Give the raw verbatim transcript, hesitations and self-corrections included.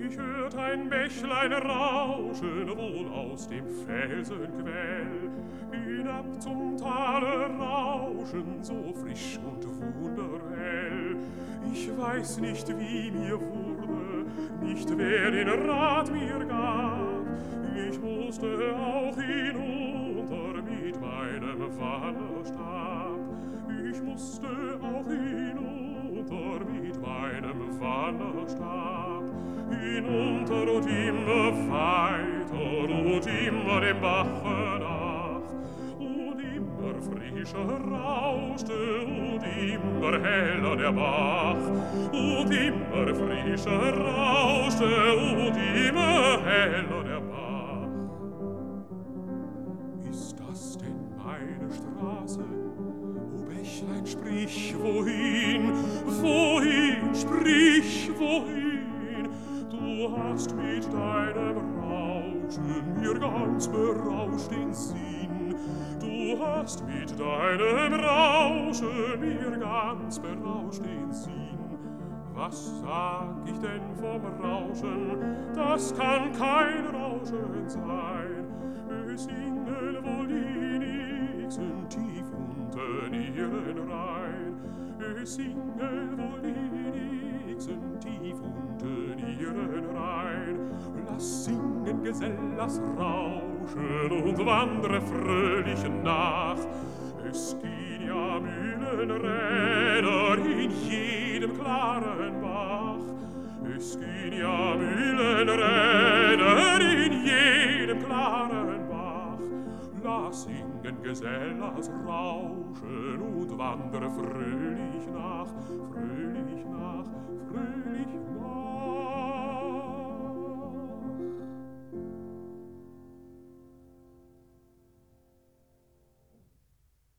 Ich hört ein Bächlein rauschen, wohl aus dem Felsenquell, hinab zum Tale rauschen, so frisch und wunderhell. Ich weiß nicht, wie mir wurde, nicht wer den Rat mir gab, ich musste auch hinunter mit meinem Wanderstab. Ich musste auch hinunter mit meinem Wanderstab, hinunter und immer weiter und immer dem Bache nach. Und immer frischer rauschte und immer heller der Bach. Und immer frischer rauschte und immer heller der Bach. Ist das denn meine Straße? O Bächlein, sprich, wohin? Wohin, sprich, wohin? Du hast mit deinem Rauschen mir ganz berauscht den Sinn. Du hast mit deinem Rauschen mir ganz berauscht den Sinn. Was sag ich denn vom Rauschen? Das kann kein Rauschen sein. Es singen wohl die Nixen tief unten ihren Rhein. Es singen wohl die Nixen tief unten ihren Rhein. Lass singen, Gesell, lass rauschen und wandre fröhlich nach. Es gehen ja Mühlenräder in jedem klaren Bach. Es gehen ja Mühlenräder in jedem klaren Bach. Lass singen, Gesell, lass rauschen und wandre fröhlich nach, fröhlich nach.